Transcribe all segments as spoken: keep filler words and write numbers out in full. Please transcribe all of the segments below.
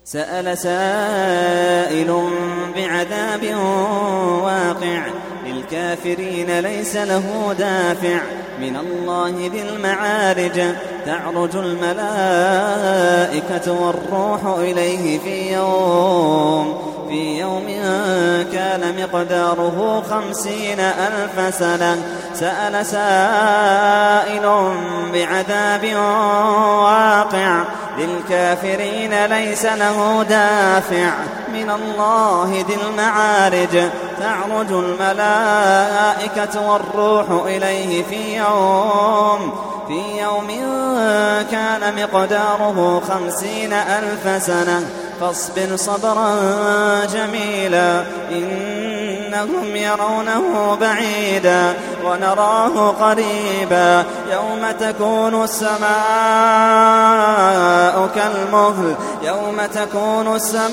سأل سائل بعذاب واقع للكافرين ليس له دافع من الله ذي المعارج تعرج الملائكة والروح إليه في يوم في يوم كان مقداره خمسين ألف سنة. سأل سائل بعذاب واقع للكافرين ليس له دافع من الله ذي المعارج تعرج الملائكة والروح إليه في يوم في يوم كان مقداره خمسين ألف سنة. فاصبر صبرا جميلا إنهم يرونه بعيدا ونراه قريبا يوم تكون السماء كالمهل يوم تكون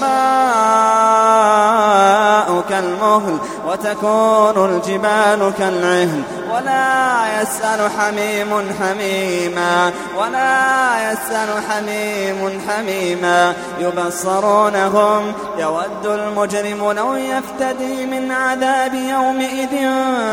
السماء كالمهل وتكون الجبال كالعهن ولا يسأل حميم حميما ولا يسأل حميم حميما يبصرونهم يود المجرم لو يفتدي من عذاب يومئذ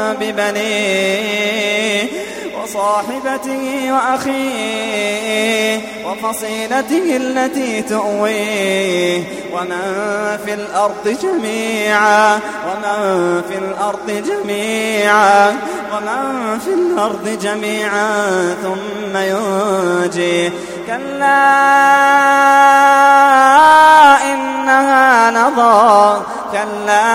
ببنيه وصاحبته وأخيه وفصيلته التي تؤويه ومن في الأرض جميعا ومن في الأرض جميعا ومن في الأرض جميعا ثم ينجيه كلا إنها لظى كلا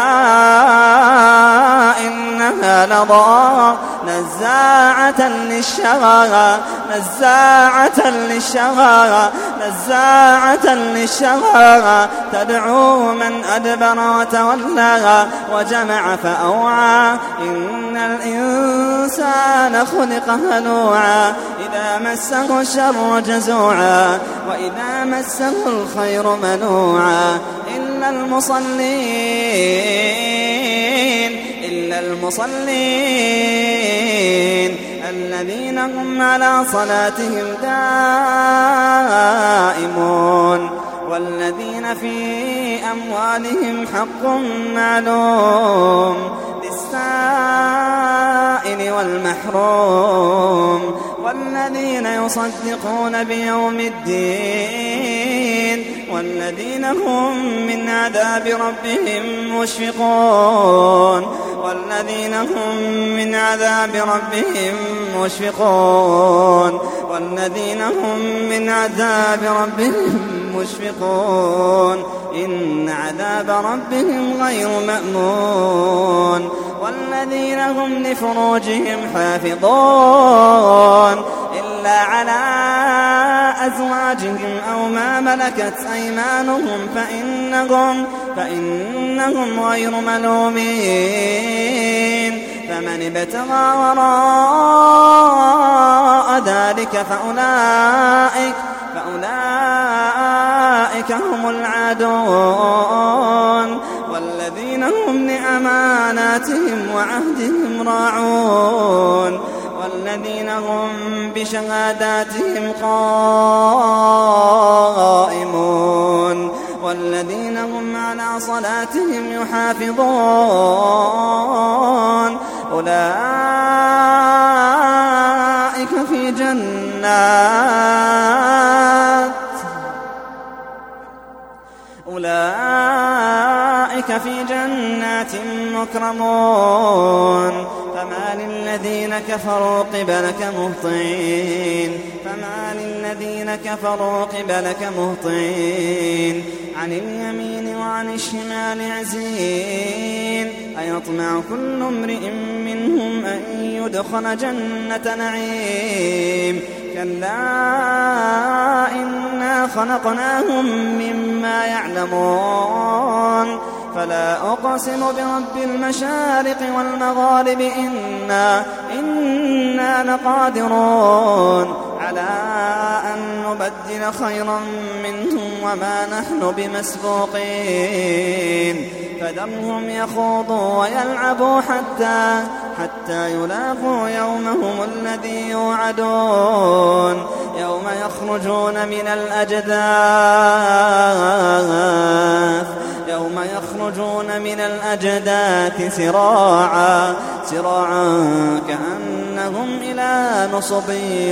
إنها لظى نزاعة للشوى نزاعة للشوى نزاعة للشوى تدعو من أدبر وتولى وجمع فأوعى إن الإنسان خلق هلوعا إذا مسه الشر جزوعا وإذا مسه الخير منوعا إلا المصلين إلا المصلين الذين هم على صلاتهم دائمون والذين في أموالهم حق معلوم للسائل والمحروم والذين يصدقون بيوم الدين والذين هم من عذاب ربهم مشفقون والذين هم من عذاب ربهم مشفقون والذين هم من عذاب ربهم مشفقون إن عذاب ربهم غير مأمون والذين هم لفروجهم حافظون إلا على أزواجهم أو ما ملكت أيمانهم فإنهم, فإنهم غير ملومين فمن ابتغى وراء ذلك فأولئك, فأولئك هم العادون والذين هم لأماناتهم وعهدهم راعون والذين هم بشهاداتهم قائمون والذين هم على صلاتهم يحافظون أولئك في جنات أولئك في جنات مكرمون فما للذين كفروا قبلك مهطعين فما للذين كفروا قبلك مهطعين عن اليمين وعن الشمال عزين أيطمع كل امرئ منهم أن يدخل جنة نعيم كلا إنا خلقناهم مما يعلمون فلا أقسم برب المشارق والمغارب إنا, إنا لقادرون على أن نبدل خيرا منهم وما نحن بمسبوقين فذرهم يخوضوا ويلعبوا حتى, حتى يلاقوا يومهم الذي يوعدون يوم يخرجون من الأجداث من الأجداث سراعا سراعا كأنهم إلى نصب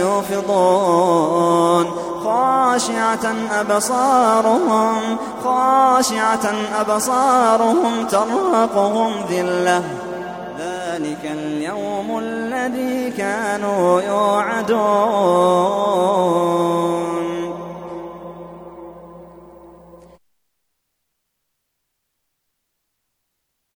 يوفضون خاشعة أبصارهم خاشعة أبصارهم ترهقهم ذلة ذلك اليوم الذي كانوا يوعدون